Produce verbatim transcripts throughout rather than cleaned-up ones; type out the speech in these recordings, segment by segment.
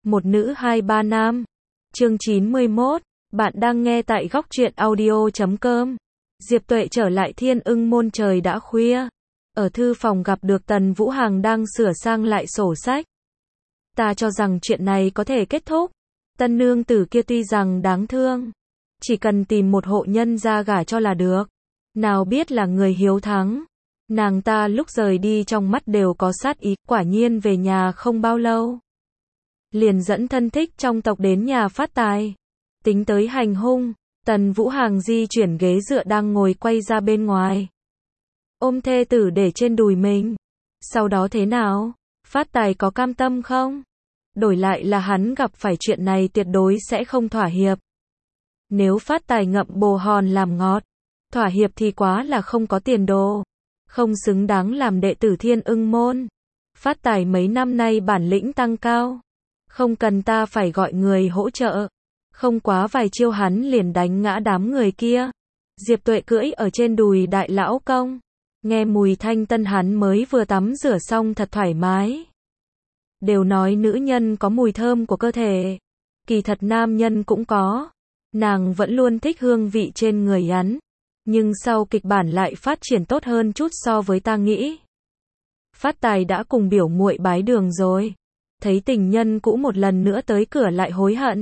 một nữ hai ba nam. Chương chín mươi mốt, bạn đang nghe tại góc truyện audio chấm com. Diệp Tuệ trở lại Thiên Ưng Môn trời đã khuya. Ở thư phòng gặp được Tần Vũ Hằng đang sửa sang lại sổ sách. Ta cho rằng chuyện này có thể kết thúc. Tân nương tử kia tuy rằng đáng thương, chỉ cần tìm một hộ nhân ra gả cho là được. Nào biết là người hiếu thắng. Nàng ta lúc rời đi trong mắt đều có sát ý, quả nhiên về nhà không bao lâu. Liền dẫn thân thích trong tộc đến nhà phát tài. Tính tới hành hung, Tần Vũ Hằng di chuyển ghế dựa đang ngồi quay ra bên ngoài. Ôm thê tử để trên đùi mình. Sau đó thế nào? Phát tài có cam tâm không? Đổi lại là hắn gặp phải chuyện này tuyệt đối sẽ không thỏa hiệp. Nếu phát tài ngậm bồ hòn làm ngọt, thỏa hiệp thì quá là không có tiền đồ. Không xứng đáng làm đệ tử Thiên Ưng Môn. Phát tài mấy năm nay bản lĩnh tăng cao. Không cần ta phải gọi người hỗ trợ. Không quá vài chiêu hắn liền đánh ngã đám người kia. Diệp Tuệ cưỡi ở trên đùi đại lão công. Nghe mùi thanh tân hắn mới vừa tắm rửa xong thật thoải mái. Đều nói nữ nhân có mùi thơm của cơ thể. Kỳ thật nam nhân cũng có. Nàng vẫn luôn thích hương vị trên người hắn. Nhưng sau kịch bản lại phát triển tốt hơn chút so với ta nghĩ. Phát tài đã cùng biểu muội bái đường rồi. Thấy tình nhân cũ một lần nữa tới cửa lại hối hận.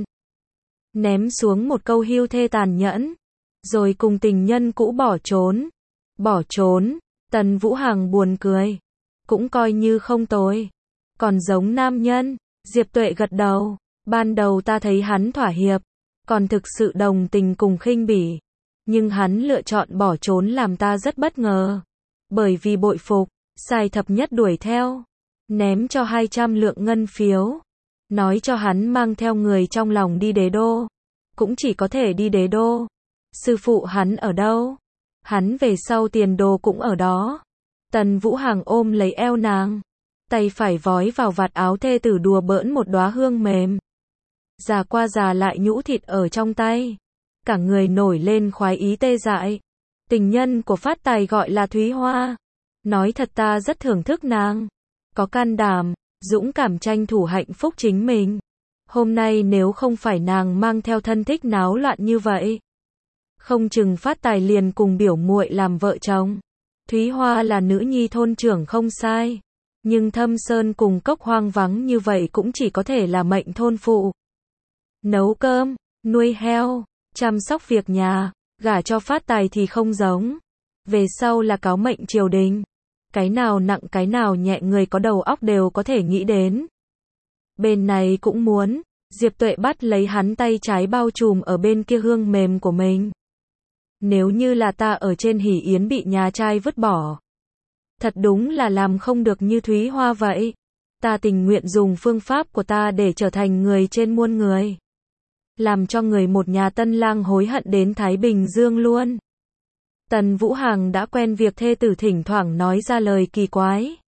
Ném xuống một câu hưu thê tàn nhẫn. Rồi cùng tình nhân cũ bỏ trốn. Bỏ trốn. Tần Vũ Hằng buồn cười. Cũng coi như không tồi. Còn giống nam nhân. Diệp Tuệ gật đầu. Ban đầu ta thấy hắn thỏa hiệp. Còn thực sự đồng tình cùng khinh bỉ. Nhưng hắn lựa chọn bỏ trốn làm ta rất bất ngờ. Bởi vì bội phục. Sai thập nhất đuổi theo. Ném cho hai trăm lượng ngân phiếu. Nói cho hắn mang theo người trong lòng đi đế đô. Cũng chỉ có thể đi đế đô. Sư phụ hắn ở đâu? Hắn về sau tiền đồ cũng ở đó. Tần Vũ Hằng ôm lấy eo nàng. Tay phải vói vào vạt áo thê tử đùa bỡn một đóa hương mềm. Già qua già lại nhũ thịt ở trong tay. Cả người nổi lên khoái ý tê dại. Tình nhân của phát tài gọi là Thúy Hoa. Nói thật ta rất thưởng thức nàng. Có can đảm, dũng cảm tranh thủ hạnh phúc chính mình. Hôm nay nếu không phải nàng mang theo thân thích náo loạn như vậy, không chừng phát tài liền cùng biểu muội làm vợ chồng. Thúy Hoa là nữ nhi thôn trưởng không sai. Nhưng thâm sơn cùng cốc hoang vắng như vậy cũng chỉ có thể là mệnh thôn phụ. Nấu cơm, nuôi heo, chăm sóc việc nhà, gả cho phát tài thì không giống. Về sau là cáo mệnh triều đình. Cái nào nặng cái nào nhẹ người có đầu óc đều có thể nghĩ đến. Bên này cũng muốn. Diệp Tuệ bắt lấy hắn tay trái bao trùm ở bên kia hương mềm của mình. Nếu như là ta ở trên hỷ yến bị nhà trai vứt bỏ. Thật đúng là làm không được như Thúy Hoa vậy. Ta tình nguyện dùng phương pháp của ta để trở thành người trên muôn người. Làm cho người một nhà tân lang hối hận đến Thái Bình Dương luôn. Tần Vũ Hằng đã quen việc thê tử thỉnh thoảng nói ra lời kỳ quái.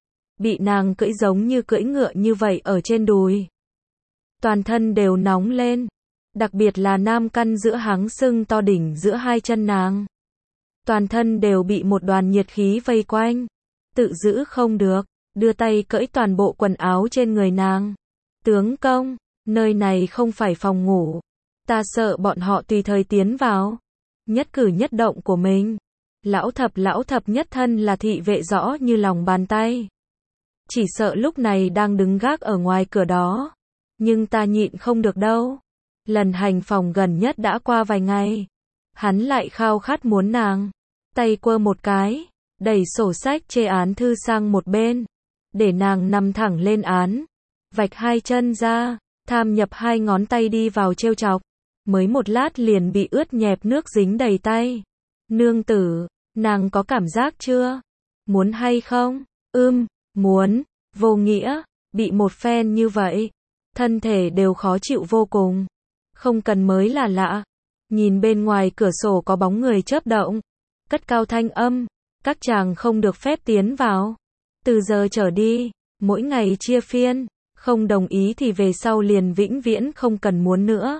Bị nàng cưỡi giống như cưỡi ngựa như vậy ở trên đùi. Toàn thân đều nóng lên. Đặc biệt là nam căn giữa háng sưng to đỉnh giữa hai chân nàng. Toàn thân đều bị một đoàn nhiệt khí vây quanh. Tự giữ không được. Đưa tay cởi toàn bộ quần áo trên người nàng. Tướng công, nơi này không phải phòng ngủ. Ta sợ bọn họ tùy thời tiến vào. Nhất cử nhất động của mình. Lão thập lão thập nhất thân là thị vệ rõ như lòng bàn tay. Chỉ sợ lúc này đang đứng gác ở ngoài cửa đó. Nhưng ta nhịn không được đâu. Lần hành phòng gần nhất đã qua vài ngày. Hắn lại khao khát muốn nàng. Tay quơ một cái. Đẩy sổ sách chê án thư sang một bên. Để nàng nằm thẳng lên án. Vạch hai chân ra. Tham nhập hai ngón tay đi vào trêu chọc. Mới một lát liền bị ướt nhẹp nước dính đầy tay. Nương tử, nàng có cảm giác chưa? Muốn hay không? Ưm, muốn. Vô nghĩa, bị một phen như vậy. Thân thể đều khó chịu vô cùng. Không cần mới là lạ. Nhìn bên ngoài cửa sổ có bóng người chớp động. Cất cao thanh âm. Các chàng không được phép tiến vào. Từ giờ trở đi, mỗi ngày chia phiên. Không đồng ý thì về sau liền vĩnh viễn không cần muốn nữa.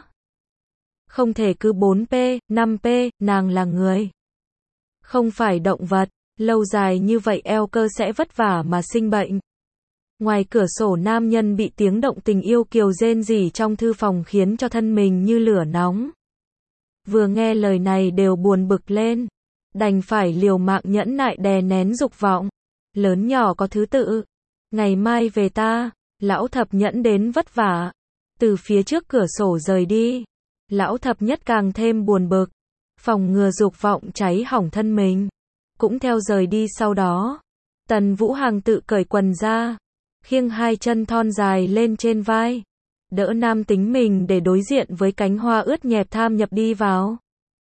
Không thể cứ bốn p, năm p, nàng là người. Không phải động vật, lâu dài như vậy eo cơ sẽ vất vả mà sinh bệnh. Ngoài cửa sổ nam nhân bị tiếng động tình yêu kiều rên rỉ trong thư phòng khiến cho thân mình như lửa nóng. Vừa nghe lời này đều buồn bực lên, đành phải liều mạng nhẫn nại đè nén dục vọng. Lớn nhỏ có thứ tự, ngày mai về ta. Lão thập nhẫn đến vất vả, từ phía trước cửa sổ rời đi. Lão thập nhất càng thêm buồn bực, phòng ngừa dục vọng cháy hỏng thân mình, cũng theo rời đi. Sau đó, Tần Vũ Hằng tự cởi quần ra, khiêng hai chân thon dài lên trên vai, đỡ nam tính mình để đối diện với cánh hoa ướt nhẹp tham nhập đi vào.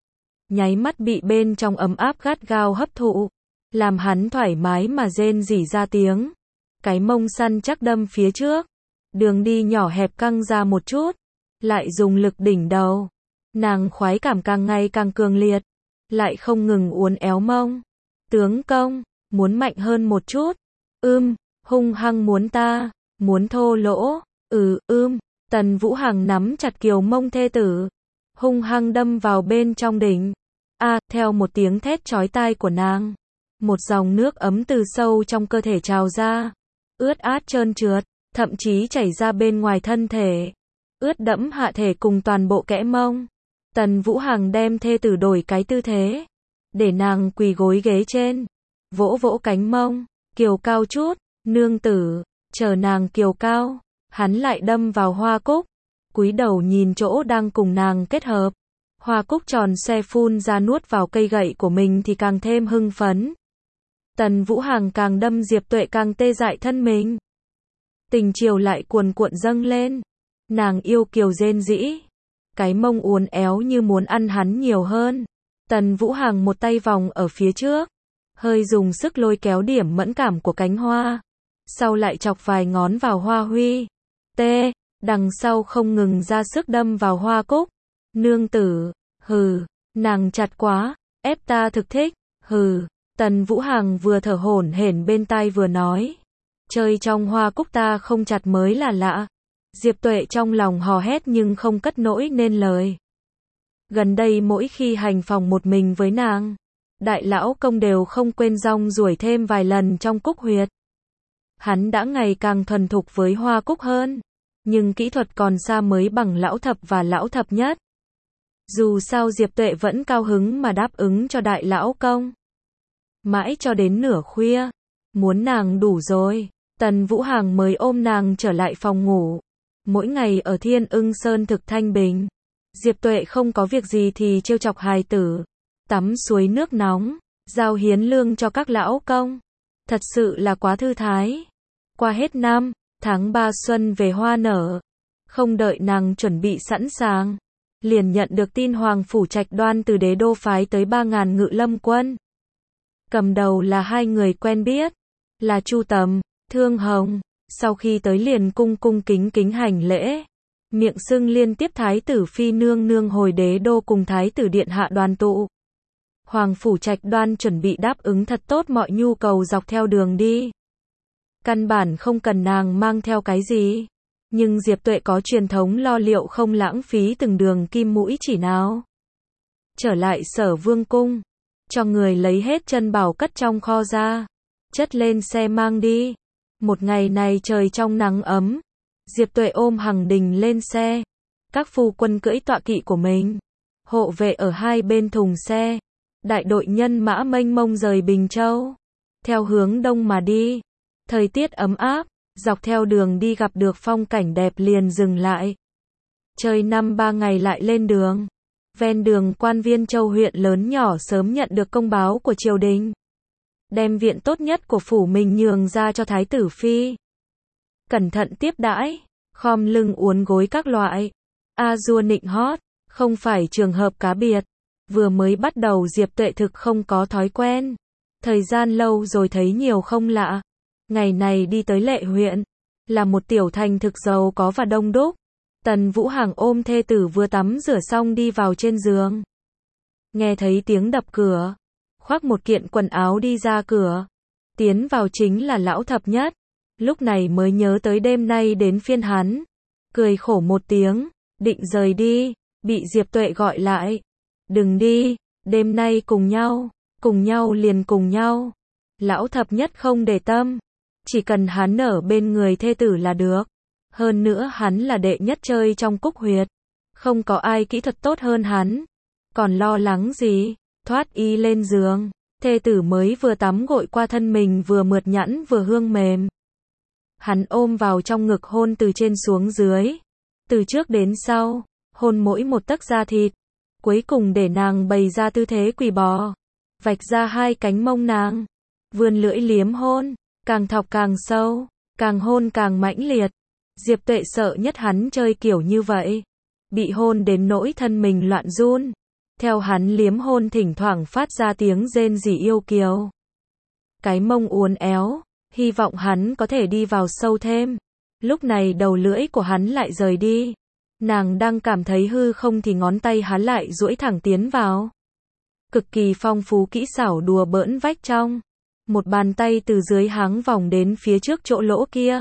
Nháy mắt bị bên trong ấm áp gắt gao hấp thụ, làm hắn thoải mái mà rên rỉ ra tiếng. Cái mông săn chắc đâm phía trước, đường đi nhỏ hẹp căng ra một chút, lại dùng lực đỉnh đầu. Nàng khoái cảm càng ngày càng cường liệt, lại không ngừng uốn éo mông. Tướng công, muốn mạnh hơn một chút. Ưm, hung hăng muốn ta, muốn thô lỗ. Ừ, ưm, Tần Vũ Hằng nắm chặt kiều mông thê tử, hung hăng đâm vào bên trong đỉnh. A, theo một tiếng thét chói tai của nàng, một dòng nước ấm từ sâu trong cơ thể trào ra, ướt át trơn trượt, thậm chí chảy ra bên ngoài thân thể, ướt đẫm hạ thể cùng toàn bộ kẽ mông. Tần Vũ Hằng đem thê tử đổi cái tư thế, để nàng quỳ gối ghế trên, vỗ vỗ cánh mông, kiều cao chút, nương tử, chờ nàng kiều cao, hắn lại đâm vào hoa cúc, cúi đầu nhìn chỗ đang cùng nàng kết hợp. Hoa cúc tròn xoe phun ra nuốt vào cây gậy của mình thì càng thêm hưng phấn. Tần Vũ Hằng càng đâm Diệp Tuệ càng tê dại thân mình. Tình chiều lại cuồn cuộn dâng lên. Nàng yêu kiều rên rỉ, cái mông uốn éo như muốn ăn hắn nhiều hơn. Tần Vũ Hằng một tay vòng ở phía trước, hơi dùng sức lôi kéo điểm mẫn cảm của cánh hoa, sau lại chọc vài ngón vào hoa huy. Tê, đằng sau không ngừng ra sức đâm vào hoa cúc. Nương tử, hừ, nàng chặt quá, ép ta thực thích, hừ. Tần Vũ Hằng vừa thở hổn hển bên tai vừa nói, chơi trong hoa cúc ta không chặt mới là lạ. Diệp Tuệ trong lòng hò hét nhưng không cất nỗi nên lời. Gần đây mỗi khi hành phòng một mình với nàng, đại lão công đều không quên rong ruổi thêm vài lần trong cúc huyệt. Hắn đã ngày càng thuần thục với hoa cúc hơn, nhưng kỹ thuật còn xa mới bằng lão thập và lão thập nhất. Dù sao Diệp Tuệ vẫn cao hứng mà đáp ứng cho đại lão công. Mãi cho đến nửa khuya, muốn nàng đủ rồi, Tần Vũ Hằng mới ôm nàng trở lại phòng ngủ. Mỗi ngày ở Thiên Ưng Sơn thực thanh bình, Diệp Tuệ không có việc gì thì trêu chọc hài tử, tắm suối nước nóng, giao hiến lương cho các lão công. Thật sự là quá thư thái. Qua hết năm, tháng ba xuân về hoa nở, không đợi nàng chuẩn bị sẵn sàng, liền nhận được tin Hoàng Phủ Trạch Đoan từ đế đô phái tới ba ngàn ngự lâm quân. Cầm đầu là hai người quen biết, là Chu Tầm, Thương Hồng. Sau khi tới liền cung cung kính kính hành lễ, miệng xưng liên tiếp thái tử phi nương nương hồi đế đô cùng thái tử điện hạ đoàn tụ. Hoàng Phủ Trạch Đoan chuẩn bị đáp ứng thật tốt mọi nhu cầu dọc theo đường đi. Căn bản không cần nàng mang theo cái gì, nhưng Diệp Tuệ có truyền thống lo liệu không lãng phí từng đường kim mũi chỉ nào. Trở lại Sở Vương cung, cho người lấy hết chân bảo cất trong kho ra, chất lên xe mang đi. Một ngày này trời trong nắng ấm, Diệp Tuệ ôm Hằng Đình lên xe, các phu quân cưỡi tọa kỵ của mình, hộ vệ ở hai bên thùng xe. Đại đội nhân mã mênh mông rời Bình Châu, theo hướng đông mà đi. Thời tiết ấm áp, dọc theo đường đi gặp được phong cảnh đẹp liền dừng lại. Chơi năm ba ngày lại lên đường. Ven đường quan viên châu huyện lớn nhỏ sớm nhận được công báo của triều đình, đem viện tốt nhất của phủ mình nhường ra cho thái tử phi. Cẩn thận tiếp đãi, khom lưng uốn gối các loại. A dua nịnh hót, không phải trường hợp cá biệt. Vừa mới bắt đầu Diệp Tuệ thực không có thói quen. Thời gian lâu rồi thấy nhiều không lạ. Ngày này đi tới Lệ huyện, là một tiểu thành thực giàu có và đông đúc. Tần Vũ Hằng ôm thê tử vừa tắm rửa xong đi vào trên giường. Nghe thấy tiếng đập cửa, khoác một kiện quần áo đi ra cửa. Tiến vào chính là lão thập nhất. Lúc này mới nhớ tới đêm nay đến phiên hắn. Cười khổ một tiếng, định rời đi, bị Diệp Tuệ gọi lại. Đừng đi, đêm nay cùng nhau, cùng nhau liền cùng nhau. Lão thập nhất không để tâm, Chỉ cần hắn ở bên người thê tử là được. Hơn nữa hắn là đệ nhất chơi trong Cúc Huyệt. Không có ai kỹ thuật tốt hơn hắn. Còn lo lắng gì? Thoát y lên giường. Thê tử mới vừa tắm gội qua thân mình vừa mượt nhẵn vừa hương mềm. Hắn ôm vào trong ngực hôn từ trên xuống dưới. Từ trước đến sau, hôn mỗi một tấc da thịt. Cuối cùng để nàng bày ra tư thế quỳ bò. Vạch ra hai cánh mông nàng. Vươn lưỡi liếm hôn. Càng thọc càng sâu. Càng hôn càng mãnh liệt. Diệp Tuệ sợ nhất hắn chơi kiểu như vậy. Bị hôn đến nỗi thân mình loạn run. Theo hắn liếm hôn thỉnh thoảng phát ra tiếng rên rỉ yêu kiều. Cái mông uốn éo. Hy vọng hắn có thể đi vào sâu thêm. Lúc này đầu lưỡi của hắn lại rời đi. Nàng đang cảm thấy hư không thì ngón tay hắn lại duỗi thẳng tiến vào. Cực kỳ phong phú kỹ xảo đùa bỡn vách trong. Một bàn tay từ dưới háng vòng đến phía trước chỗ lỗ kia.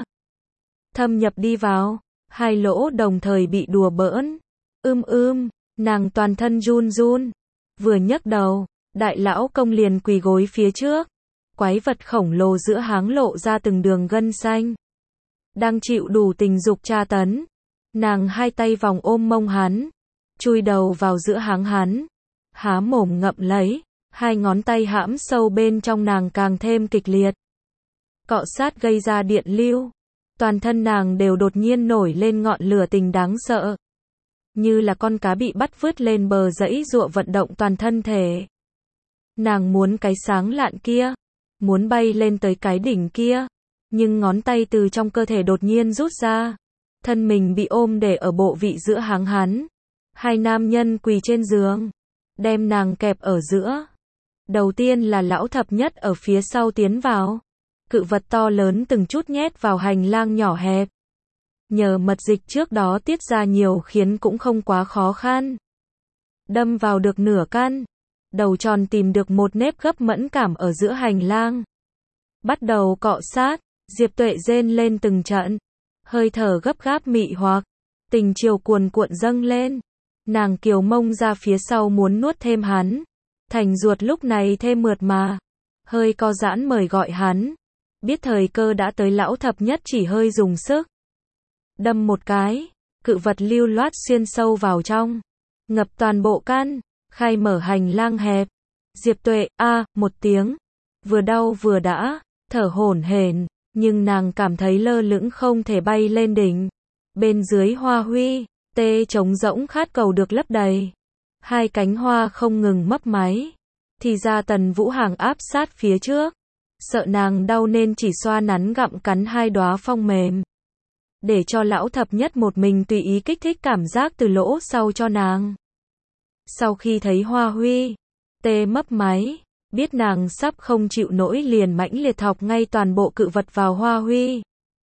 Thâm nhập đi vào. Hai lỗ đồng thời bị đùa bỡn. Ưm ưm, nàng toàn thân run run. Vừa nhấc đầu, đại lão công liền quỳ gối phía trước. Quái vật khổng lồ giữa háng lộ ra từng đường gân xanh. Đang chịu đủ tình dục tra tấn. Nàng hai tay vòng ôm mông hắn. Chui đầu vào giữa háng hắn. Há mồm ngậm lấy. Hai ngón tay hãm sâu bên trong nàng càng thêm kịch liệt. Cọ sát gây ra điện lưu. Toàn thân nàng đều đột nhiên nổi lên ngọn lửa tình đáng sợ. Như là con cá bị bắt vớt lên bờ giãy giụa vận động toàn thân thể. Nàng muốn cái sáng lạn kia. Muốn bay lên tới cái đỉnh kia. Nhưng ngón tay từ trong cơ thể đột nhiên rút ra. Thân mình bị ôm để ở bộ vị giữa háng hắn. Hai nam nhân quỳ trên giường. Đem nàng kẹp ở giữa. Đầu tiên là lão thập nhất ở phía sau tiến vào. Cự vật to lớn từng chút nhét vào hành lang nhỏ hẹp. Nhờ mật dịch trước đó tiết ra nhiều khiến cũng không quá khó khăn. Đâm vào được nửa căn. Đầu tròn tìm được một nếp gấp mẫn cảm ở giữa hành lang. Bắt đầu cọ sát. Diệp Tuệ rên lên từng trận. Hơi thở gấp gáp mị hoặc. Tình chiều cuồn cuộn dâng lên. Nàng kiều mông ra phía sau muốn nuốt thêm hắn. Thành ruột lúc này thêm mượt mà. Hơi co giãn mời gọi hắn. Biết thời cơ đã tới lão thập nhất chỉ hơi dùng sức. Đâm một cái. Cự vật lưu loát xuyên sâu vào trong. Ngập toàn bộ căn. Khai mở hành lang hẹp. Diệp Tuệ, a, à, một tiếng. Vừa đau vừa đã. Thở hổn hển. Nhưng nàng cảm thấy lơ lửng không thể bay lên đỉnh. Bên dưới hoa huy. Tê trống rỗng khát cầu được lấp đầy. Hai cánh hoa không ngừng mấp máy. Thì ra Tần Vũ Hàng áp sát phía trước. Sợ nàng đau nên chỉ xoa nắn gặm cắn hai đóa phong mềm. Để cho lão thập nhất một mình tùy ý kích thích cảm giác từ lỗ sau cho nàng. Sau khi thấy hoa huy, tê mấp máy, biết nàng sắp không chịu nổi liền mãnh liệt thọc ngay toàn bộ cự vật vào hoa huy.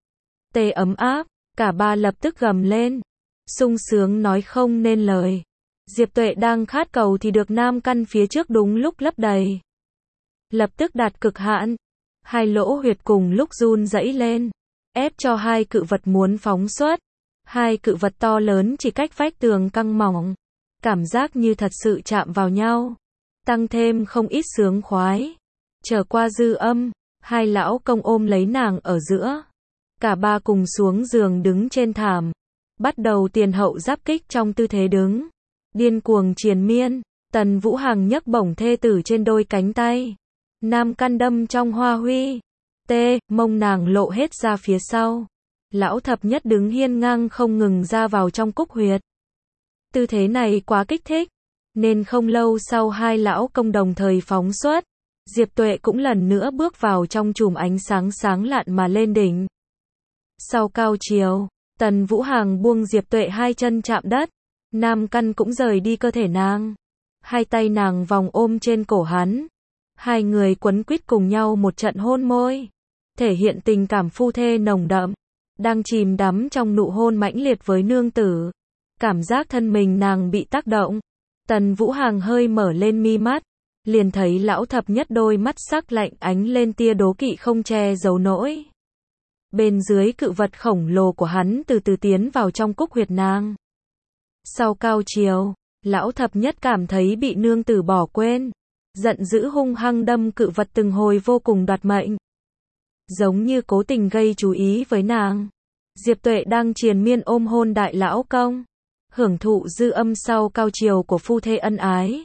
Tê ấm áp, cả ba lập tức gầm lên. Sung sướng nói không nên lời. Diệp Tuệ đang khát cầu thì được nam căn phía trước đúng lúc lấp đầy. Lập tức đạt cực hạn. Hai lỗ huyệt cùng lúc run rẩy lên. Ép cho hai cự vật muốn phóng xuất. Hai cự vật to lớn chỉ cách vách tường căng mỏng. Cảm giác như thật sự chạm vào nhau. Tăng thêm không ít sướng khoái. Trở qua dư âm. Hai lão công ôm lấy nàng ở giữa. Cả ba cùng xuống giường đứng trên thảm. Bắt đầu tiền hậu giáp kích trong tư thế đứng. Điên cuồng triền miên. Tần Vũ Hằng nhấc bổng thê tử trên đôi cánh tay. Nam căn đâm trong hoa huy. Tê, mông nàng lộ hết ra phía sau. Lão thập nhất đứng hiên ngang không ngừng ra vào trong cúc huyệt. Tư thế này quá kích thích. Nên không lâu sau hai lão công đồng thời phóng xuất. Diệp Tuệ cũng lần nữa bước vào trong chùm ánh sáng sáng lạn mà lên đỉnh. Sau cao chiều, Tần Vũ Hằng buông Diệp Tuệ hai chân chạm đất. Nam căn cũng rời đi cơ thể nàng. Hai tay nàng vòng ôm trên cổ hắn. Hai người quấn quýt cùng nhau một trận hôn môi. Thể hiện tình cảm phu thê nồng đậm. Đang chìm đắm trong nụ hôn mãnh liệt với nương tử. Cảm giác thân mình nàng bị tác động. Tần Vũ Hằng hơi mở lên mi mắt. Liền thấy lão thập nhất đôi mắt sắc lạnh ánh lên tia đố kỵ không che giấu nổi. Bên dưới cự vật khổng lồ của hắn từ từ tiến vào trong cúc huyệt nàng. Sau cao chiều, lão thập nhất cảm thấy bị nương tử bỏ quên. Giận dữ hung hăng đâm cự vật từng hồi vô cùng đoạt mệnh. giống như cố tình gây chú ý với nàng. Diệp Tuệ đang triền miên ôm hôn đại lão công, hưởng thụ dư âm sau cao chiều của phu thê ân ái.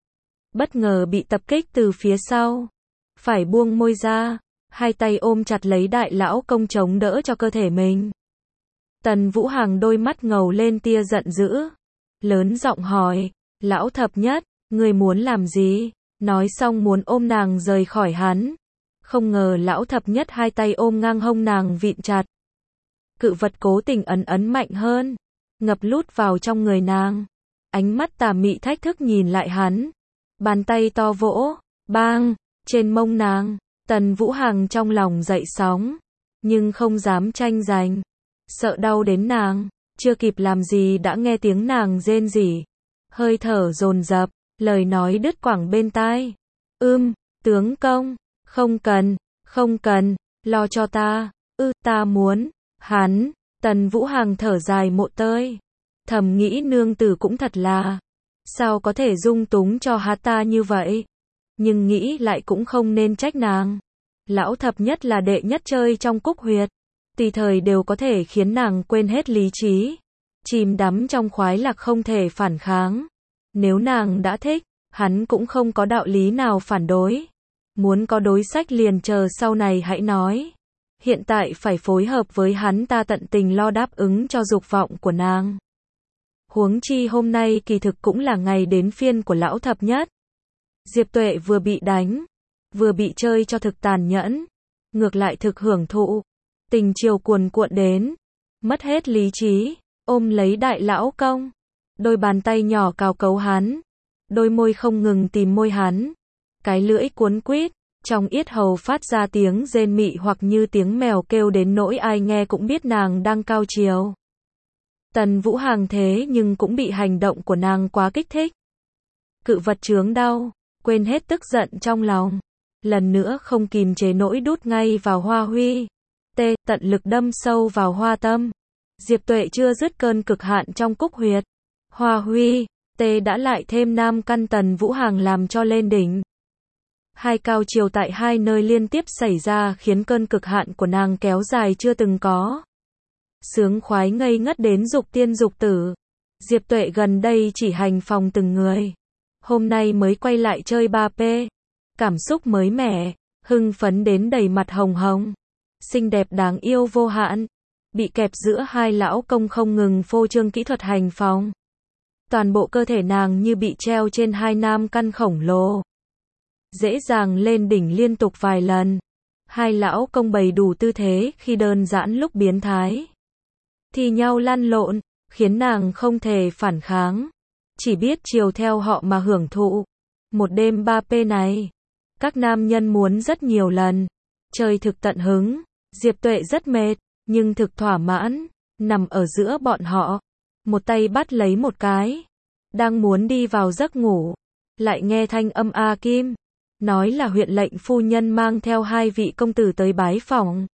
Bất ngờ bị tập kích từ phía sau, phải buông môi ra, hai tay ôm chặt lấy đại lão công chống đỡ cho cơ thể mình. Tần Vũ Hằng đôi mắt ngầu lên tia giận dữ, lớn giọng hỏi, lão thập nhất, ngươi muốn làm gì? Nói xong muốn ôm nàng rời khỏi hắn. Không ngờ lão thập nhất hai tay ôm ngang hông nàng vịn chặt. Cự vật cố tình ấn ấn mạnh hơn, ngập lút vào trong người nàng. Ánh mắt tà mị thách thức nhìn lại hắn. Bàn tay to vỗ, bang, trên mông nàng. Tần Vũ Hằng trong lòng dậy sóng, nhưng không dám tranh giành. Sợ đau đến nàng, chưa kịp làm gì đã nghe tiếng nàng rên rỉ. Hơi thở dồn dập, lời nói đứt quãng bên tai. Ưm, tướng công, không cần, không cần, lo cho ta, ư, ta muốn, hắn. Tần Vũ Hằng thở dài một tơi, thầm nghĩ nương tử cũng thật là, sao có thể dung túng cho hắn ta như vậy. Nhưng nghĩ lại cũng không nên trách nàng. Lão thập nhất là đệ nhất chơi trong cúc huyệt, tùy thời đều có thể khiến nàng quên hết lý trí, chìm đắm trong khoái lạc không thể phản kháng. Nếu nàng đã thích, hắn cũng không có đạo lý nào phản đối. Muốn có đối sách liền chờ sau này hãy nói. Hiện tại phải phối hợp với hắn ta tận tình lo đáp ứng cho dục vọng của nàng. Huống chi hôm nay kỳ thực cũng là ngày đến phiên của lão thập nhất. Diệp Tuệ vừa bị đánh, vừa bị chơi cho thực tàn nhẫn, ngược lại thực hưởng thụ. Tình chiều cuồn cuộn đến, mất hết lý trí, ôm lấy đại lão công, đôi bàn tay nhỏ cào cấu hắn, đôi môi không ngừng tìm môi hắn, cái lưỡi cuốn quýt, trong yết hầu phát ra tiếng rên mị hoặc như tiếng mèo kêu đến nỗi ai nghe cũng biết nàng đang cao chiều. Tần Vũ Hằng thế nhưng cũng bị hành động của nàng quá kích thích. Cự vật chướng đau, quên hết tức giận trong lòng, lần nữa không kìm chế nỗi đút ngay vào hoa huy. Tê, tận lực đâm sâu vào hoa tâm. Diệp Tuệ chưa dứt cơn cực hạn trong cúc huyệt. Hoa huy, tê đã lại thêm nam căn Tần Vũ Hằng làm cho lên đỉnh. Hai cao chiều tại hai nơi liên tiếp xảy ra khiến cơn cực hạn của nàng kéo dài chưa từng có. Sướng khoái ngây ngất đến dục tiên dục tử. Diệp Tuệ gần đây chỉ hành phòng từng người. Hôm nay mới quay lại chơi ba P. Cảm xúc mới mẻ, hưng phấn đến đầy mặt hồng hồng. Xinh đẹp đáng yêu vô hạn, bị kẹp giữa hai lão công không ngừng phô trương kỹ thuật hành phòng. Toàn bộ cơ thể nàng như bị treo trên hai nam căn khổng lồ. Dễ dàng lên đỉnh liên tục vài lần. Hai lão công bày đủ tư thế khi đơn giản lúc biến thái. Thì nhau lăn lộn, khiến nàng không thể phản kháng. Chỉ biết chiều theo họ mà hưởng thụ. Một đêm ba P này, các nam nhân muốn rất nhiều lần. Chơi thực tận hứng. Diệp Tuệ rất mệt, nhưng thực thỏa mãn, nằm ở giữa bọn họ. Một tay bắt lấy một cái. Đang muốn đi vào giấc ngủ. Lại nghe thanh âm A Kim. Nói là huyện lệnh phu nhân mang theo hai vị công tử tới bái phỏng.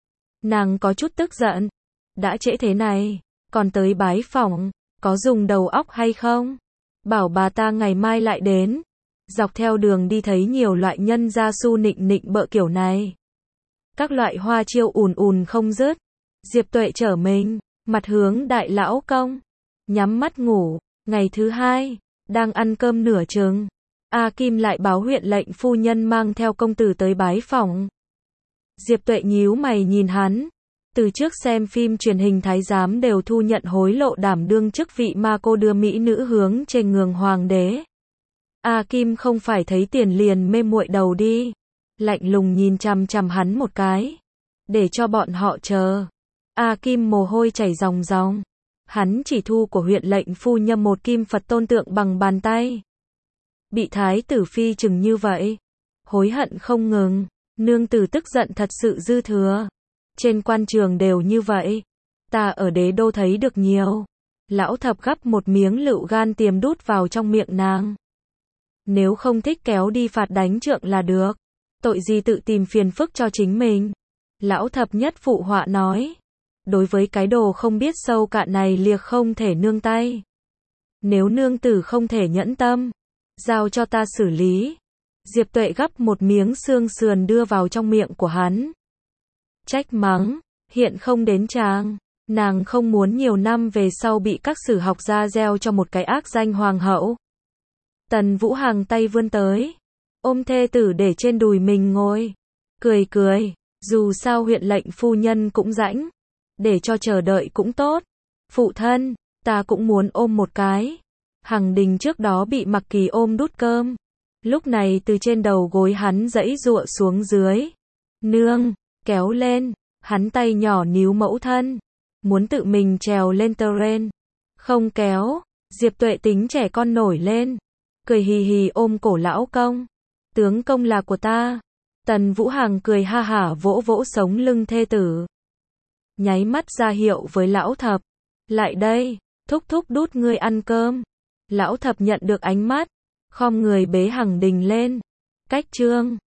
Nàng có chút tức giận. Đã trễ thế này, còn tới bái phỏng, có dùng đầu óc hay không? Bảo bà ta ngày mai lại đến. Dọc theo đường đi thấy nhiều loại nhân gia su nịnh nịnh bợ kiểu này. Các loại hoa chiêu ùn ùn không dứt. Diệp Tuệ trở mình, mặt hướng đại lão công, nhắm mắt ngủ. Ngày thứ hai, đang ăn cơm nửa chừng, A Kim lại báo huyện lệnh phu nhân mang theo công tử tới bái phỏng. Diệp Tuệ nhíu mày nhìn hắn. Từ trước xem phim truyền hình thái giám đều thu nhận hối lộ đảm đương chức vị ma cô đưa mỹ nữ hướng trên ngường hoàng đế. A Kim không phải thấy tiền liền mê muội đầu đi. Lạnh lùng nhìn chằm chằm hắn một cái. Để cho bọn họ chờ. A Kim mồ hôi chảy ròng ròng. Hắn chỉ thu của huyện lệnh phu nhân một kim Phật tôn tượng bằng bàn tay. Bị thái tử phi chừng như vậy. Hối hận không ngừng. Nương tử tức giận thật sự dư thừa. Trên quan trường đều như vậy. Ta ở đế đô thấy được nhiều. Lão thập gắp một miếng lựu gan tiềm đút vào trong miệng nàng. Nếu không thích kéo đi phạt đánh trượng là được. Tội gì tự tìm phiền phức cho chính mình. Lão thập nhất phụ họa nói. Đối với cái đồ không biết sâu cạn này liệt không thể nương tay. Nếu nương tử không thể nhẫn tâm, giao cho ta xử lý. Diệp Tuệ gắp một miếng xương sườn đưa vào trong miệng của hắn. trách mắng, hiện không đến chàng. Nàng không muốn nhiều năm về sau bị các sử học gia gieo cho một cái ác danh hoàng hậu. Tần Vũ Hằng tay vươn tới, ôm thê tử để trên đùi mình ngồi, cười cười, dù sao huyện lệnh phu nhân cũng rãnh, để cho chờ đợi cũng tốt. Phụ thân, ta cũng muốn ôm một cái. Hằng Đình trước đó bị Mặc Kỳ ôm đút cơm, lúc này từ trên đầu gối hắn giãy giụa xuống dưới. Nương, kéo lên, hắn tay nhỏ níu mẫu thân, muốn tự mình trèo lên terrain. Không kéo, Diệp Tuệ tính trẻ con nổi lên, cười hì hì ôm cổ lão công. Tướng công là của ta. Tần Vũ Hằng cười ha hả vỗ vỗ sống lưng thê tử. Nháy mắt ra hiệu với lão thập. Lại đây, thúc thúc đút ngươi ăn cơm. Lão thập nhận được ánh mắt, khom người bế Hằng Đình lên. Cách trương.